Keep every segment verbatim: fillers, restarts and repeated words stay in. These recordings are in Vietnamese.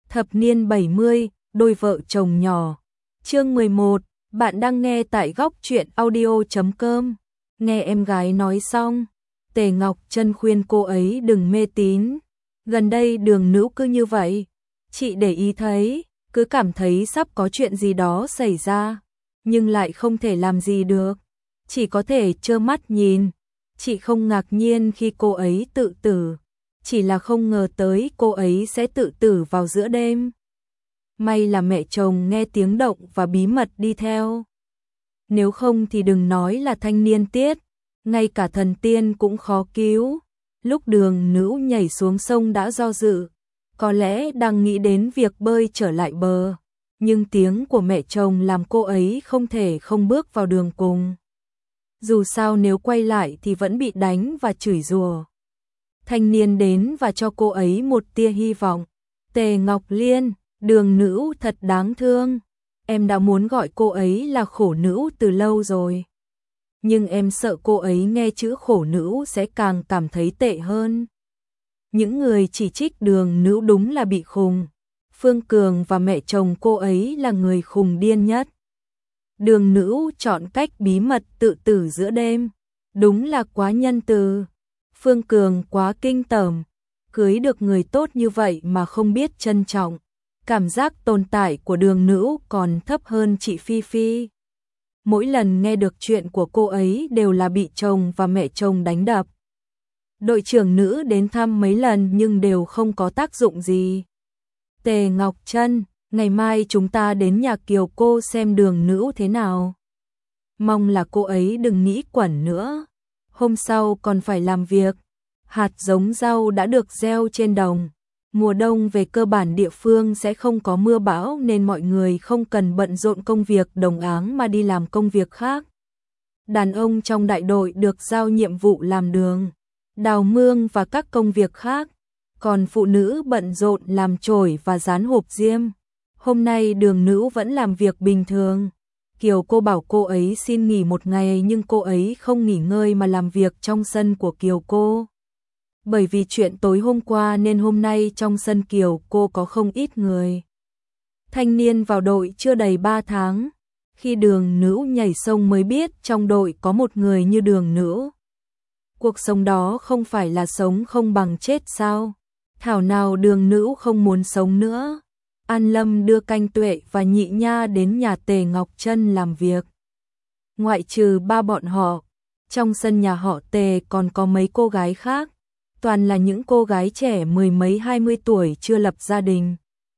Thập niên bảy mươi, đôi vợ chồng nhỏ. Chương mười một, bạn đang nghe tại góc truyện audio chấm com. Nghe em gái nói xong, Tề Ngọc Chân khuyên cô ấy đừng mê tín. Gần đây Đường Nữ cứ như vậy, chị để ý thấy, cứ cảm thấy sắp có chuyện gì đó xảy ra, nhưng lại không thể làm gì được, chỉ có thể trơ mắt nhìn. Chị không ngạc nhiên khi cô ấy tự tử, chỉ là không ngờ tới cô ấy sẽ tự tử vào giữa đêm. May là mẹ chồng nghe tiếng động và bí mật đi theo. Nếu không thì đừng nói là thanh niên Tiết, ngay cả thần tiên cũng khó cứu. Lúc Đường Nữ nhảy xuống sông đã do dự, có lẽ đang nghĩ đến việc bơi trở lại bờ, nhưng tiếng của mẹ chồng làm cô ấy không thể không bước vào đường cùng. Dù sao nếu quay lại thì vẫn bị đánh và chửi rủa. Thanh niên đến và cho cô ấy một tia hy vọng. Tề Ngọc Liên, Đường Nữ thật đáng thương. Em đã muốn gọi cô ấy là khổ nữ từ lâu rồi. Nhưng em sợ cô ấy nghe chữ khổ nữ sẽ càng cảm thấy tệ hơn. Những người chỉ trích Đường Nữ đúng là bị khùng. Phương Cường và mẹ chồng cô ấy là người khùng điên nhất. Đường Nữ chọn cách bí mật tự tử giữa đêm, đúng là quá nhân từ. Phương Cường quá kinh tởm, cưới được người tốt như vậy mà không biết trân trọng. Cảm giác tồn tại của Đường Nữ còn thấp hơn chị Phi Phi. Mỗi lần nghe được chuyện của cô ấy đều là bị chồng và mẹ chồng đánh đập. Đội trưởng Nữ đến thăm mấy lần nhưng đều không có tác dụng gì. Tề Ngọc Chân, ngày mai chúng ta đến nhà Kiều cô xem Đường Nữ thế nào. Mong là cô ấy đừng nghĩ quẩn nữa. Hôm sau còn phải làm việc. Hạt giống rau đã được gieo trên đồng. Mùa đông về cơ bản địa phương sẽ không có mưa bão nên mọi người không cần bận rộn công việc đồng áng mà đi làm công việc khác. Đàn ông trong đại đội được giao nhiệm vụ làm đường, đào mương và các công việc khác. Còn phụ nữ bận rộn làm chổi và dán hộp diêm. Hôm nay Đường Nữ vẫn làm việc bình thường. Kiều cô bảo cô ấy xin nghỉ một ngày nhưng cô ấy không nghỉ ngơi mà làm việc trong sân của Kiều cô. Bởi vì chuyện tối hôm qua nên hôm nay trong sân Kiều cô có không ít người. Thanh niên vào đội chưa đầy ba tháng. Khi Đường Nữ nhảy sông mới biết trong đội có một người như Đường Nữ. Cuộc sống đó không phải là sống không bằng chết sao? Thảo nào Đường Nữ không muốn sống nữa. An Lâm đưa Canh Tuệ và Nhị Nha đến nhà Tề Ngọc Chân làm việc. Ngoại trừ ba bọn họ, trong sân nhà họ Tề còn có mấy cô gái khác, toàn là những cô gái trẻ mười mấy hai mươi tuổi chưa lập gia đình.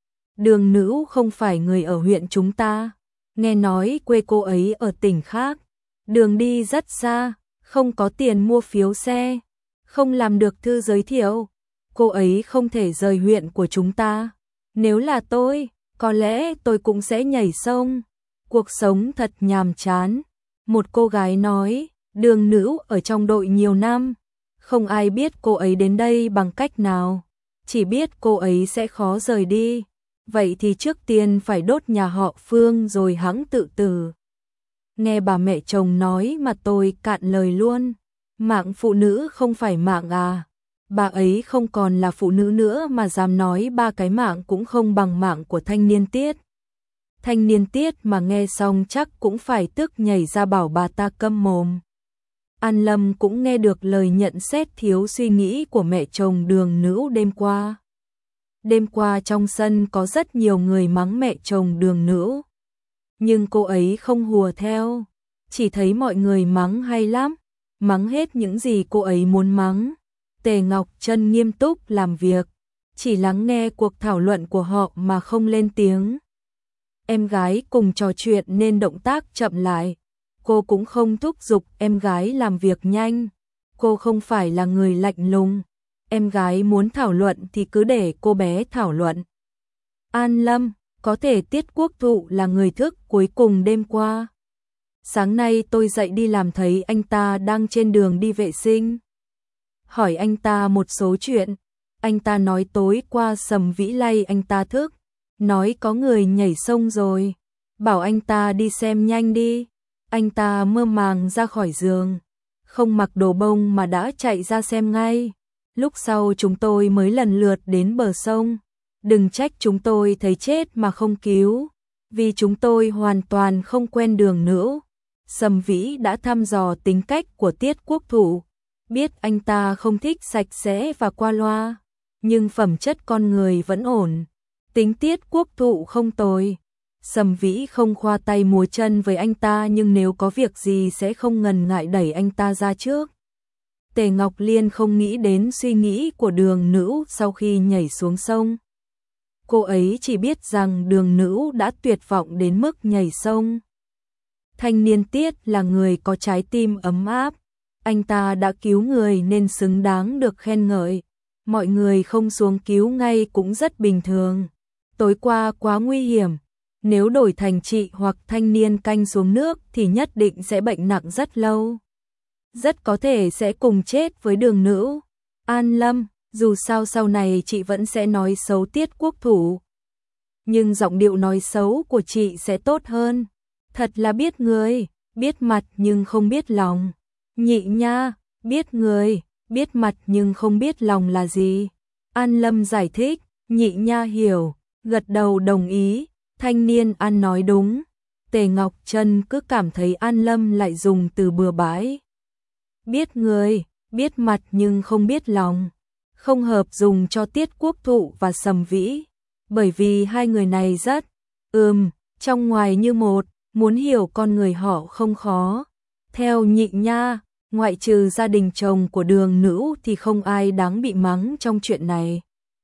Đường Nữ không phải người ở huyện chúng ta, nghe nói quê cô ấy ở tỉnh khác, đường đi rất xa, không có tiền mua phiếu xe, không làm được thư giới thiệu, cô ấy không thể rời huyện của chúng ta. Nếu là tôi, có lẽ tôi cũng sẽ nhảy sông. Cuộc sống thật nhàm chán. Một cô gái nói, Đường Nữ ở trong đội nhiều năm, không ai biết cô ấy đến đây bằng cách nào, chỉ biết cô ấy sẽ khó rời đi. Vậy thì trước tiên phải đốt nhà họ Phương rồi hẵng tự tử. Nghe bà mẹ chồng nói mà tôi cạn lời luôn. Mạng phụ nữ không phải mạng à? Bà ấy không còn là phụ nữ nữa mà dám nói ba cái mạng cũng không bằng mạng của thanh niên Tiết. Thanh niên Tiết mà nghe xong chắc cũng phải tức nhảy ra bảo bà ta câm mồm. An Lâm cũng nghe được lời nhận xét thiếu suy nghĩ của mẹ chồng Đường Nữ đêm qua. Đêm qua trong sân có rất nhiều người mắng mẹ chồng Đường Nữ. Nhưng cô ấy không hùa theo, chỉ thấy mọi người mắng hay lắm, mắng hết những gì cô ấy muốn mắng. Tề Ngọc Chân nghiêm túc làm việc, chỉ lắng nghe cuộc thảo luận của họ mà không lên tiếng. Em gái cùng trò chuyện nên động tác chậm lại. Cô cũng không thúc giục em gái làm việc nhanh. Cô không phải là người lạnh lùng. Em gái muốn thảo luận thì cứ để cô bé thảo luận. An Lâm, có thể Tiết Quốc Thụ là người thức cuối cùng đêm qua. Sáng nay tôi dậy đi làm thấy anh ta đang trên đường đi vệ sinh. Hỏi anh ta một số chuyện, anh ta nói tối qua Sầm Vĩ lay anh ta thức, nói có người nhảy sông rồi, bảo anh ta đi xem nhanh đi. Anh ta mơ màng ra khỏi giường, không mặc đồ bông mà đã chạy ra xem ngay. Lúc sau chúng tôi mới lần lượt đến bờ sông, đừng trách chúng tôi thấy chết mà không cứu, vì chúng tôi hoàn toàn không quen Đường Nữ. Sầm Vĩ đã thăm dò tính cách của Tiết Quốc Thủ, biết anh ta không thích sạch sẽ và qua loa, nhưng phẩm chất con người vẫn ổn. Tính Tiết Quốc Thủ không tồi. Sầm Vĩ không khoa tay múa chân với anh ta, nhưng nếu có việc gì sẽ không ngần ngại đẩy anh ta ra trước. Tề Ngọc Liên không nghĩ đến suy nghĩ của Đường Nữ sau khi nhảy xuống sông. Cô ấy chỉ biết rằng Đường Nữ đã tuyệt vọng đến mức nhảy sông. Thanh niên Tiết là người có trái tim ấm áp, anh ta đã cứu người nên xứng đáng được khen ngợi. Mọi người không xuống cứu ngay cũng rất bình thường. Tối qua quá nguy hiểm, nếu đổi thành chị hoặc thanh niên canh xuống nước thì nhất định sẽ bệnh nặng rất lâu. Rất có thể sẽ cùng chết với Đường Nữ. An Lâm, dù sao sau này chị vẫn sẽ nói xấu Tiết Quốc Thủ, nhưng giọng điệu nói xấu của chị sẽ tốt hơn. Thật là biết người, biết mặt nhưng không biết lòng. Nhị nha, biết người, biết mặt nhưng không biết lòng là gì? An Lâm giải thích, Nhị nha hiểu, gật đầu đồng ý. Thanh niên An nói đúng. Tề Ngọc Trân cứ cảm thấy An Lâm lại dùng từ bừa bãi. Biết người, biết mặt nhưng không biết lòng, không hợp dùng cho Tiết Quốc Thụ và Sầm Vĩ, bởi vì hai người này rất ừm, trong ngoài như một, muốn hiểu con người họ không khó. Theo Nhị nha, ngoại trừ gia đình chồng của Đường Nữ thì không ai đáng bị mắng trong chuyện này.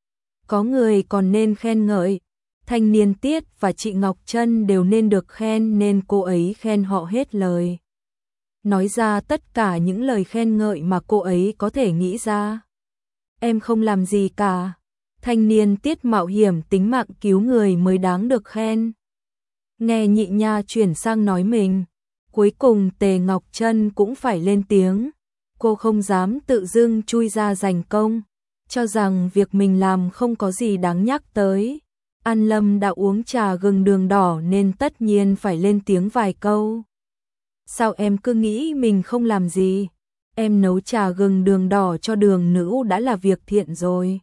Có người còn nên khen ngợi. Thanh niên Tiết và chị Ngọc Trân đều nên được khen nên cô ấy khen họ hết lời. Nói ra tất cả những lời khen ngợi mà cô ấy có thể nghĩ ra. Em không làm gì cả. Thanh niên Tiết mạo hiểm tính mạng cứu người mới đáng được khen. Nghe Nhị nha chuyển sang nói mình. Cuối cùng Tề Ngọc Trân cũng phải lên tiếng. Cô không dám tự dưng chui ra giành công, cho rằng việc mình làm không có gì đáng nhắc tới. An Lâm đã uống trà gừng đường đỏ nên tất nhiên phải lên tiếng vài câu. Sao em cứ nghĩ mình không làm gì? Em nấu trà gừng đường đỏ cho Đường Nữ đã là việc thiện rồi.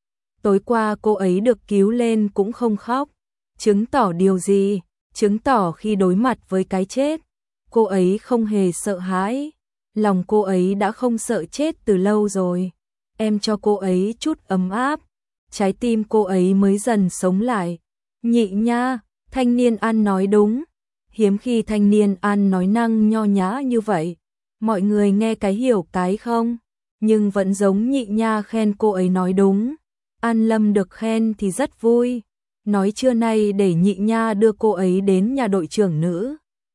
Tối qua cô ấy được cứu lên cũng không khóc. Chứng tỏ điều gì? Chứng tỏ khi đối mặt với cái chết, cô ấy không hề sợ hãi. Lòng cô ấy đã không sợ chết từ lâu rồi. Em cho cô ấy chút ấm áp, trái tim cô ấy mới dần sống lại. Nhị nha, thanh niên An nói đúng. Hiếm khi thanh niên An nói năng nho nhã như vậy. Mọi người nghe cái hiểu cái không, nhưng vẫn giống Nhị nha khen cô ấy nói đúng. An Lâm được khen thì rất vui. Nói trưa nay để Nhị nha đưa cô ấy đến nhà đội trưởng Nữ.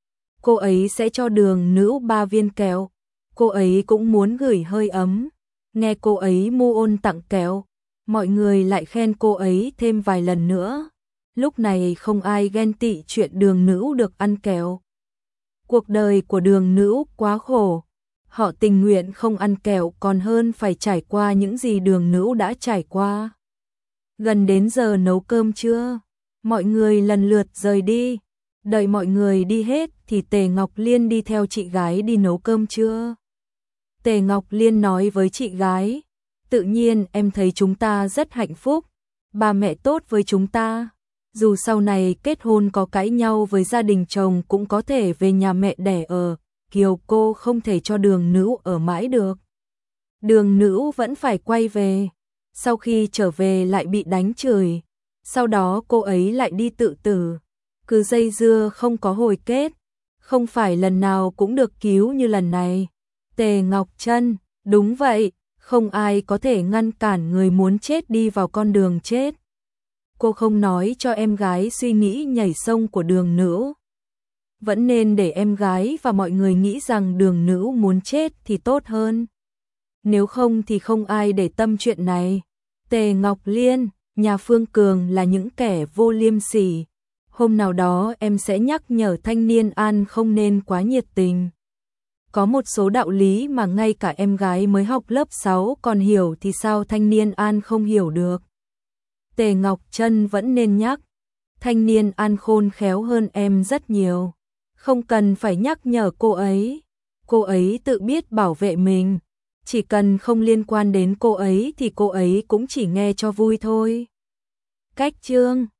Cô ấy sẽ cho Đường Nữ ba viên kẹo. Cô ấy cũng muốn gửi hơi ấm. Nghe cô ấy mu ôn tặng kẹo, mọi người lại khen cô ấy thêm vài lần nữa. Lúc này không ai ghen tị chuyện Đường Nữ được ăn kẹo. Cuộc đời của Đường Nữ quá khổ. Họ tình nguyện không ăn kẹo còn hơn phải trải qua những gì Đường Nữ đã trải qua. Gần đến giờ nấu cơm trưa, mọi người lần lượt rời đi. Đợi mọi người đi hết thì Tề Ngọc Liên đi theo chị gái đi nấu cơm trưa. Tề Ngọc Liên nói với chị gái, tự nhiên em thấy chúng ta rất hạnh phúc, ba mẹ tốt với chúng ta. Dù sau này kết hôn có cãi nhau với gia đình chồng cũng có thể về nhà mẹ đẻ ở, Kiều cô không thể cho Đường Nữ ở mãi được. Đường Nữ vẫn phải quay về, sau khi trở về lại bị đánh chửi, sau đó cô ấy lại đi tự tử. Cứ dây dưa không có hồi kết, không phải lần nào cũng được cứu như lần này. Tề Ngọc Trân, đúng vậy, không ai có thể ngăn cản người muốn chết đi vào con đường chết. Cô không nói cho em gái suy nghĩ nhảy sông của Đường Nữ. Vẫn nên để em gái và mọi người nghĩ rằng Đường Nữ muốn chết thì tốt hơn. Nếu không thì không ai để tâm chuyện này. Tề Ngọc Liên, nhà Phương Cường là những kẻ vô liêm sỉ. Hôm nào đó em sẽ nhắc nhở thanh niên An không nên quá nhiệt tình. Có một số đạo lý mà ngay cả em gái mới học lớp sáu còn hiểu thì sao thanh niên An không hiểu được. Tề Ngọc Trân vẫn nên nhắc. Thanh niên An khôn khéo hơn em rất nhiều. Không cần phải nhắc nhở cô ấy. Cô ấy tự biết bảo vệ mình. Chỉ cần không liên quan đến cô ấy thì cô ấy cũng chỉ nghe cho vui thôi. Cách chương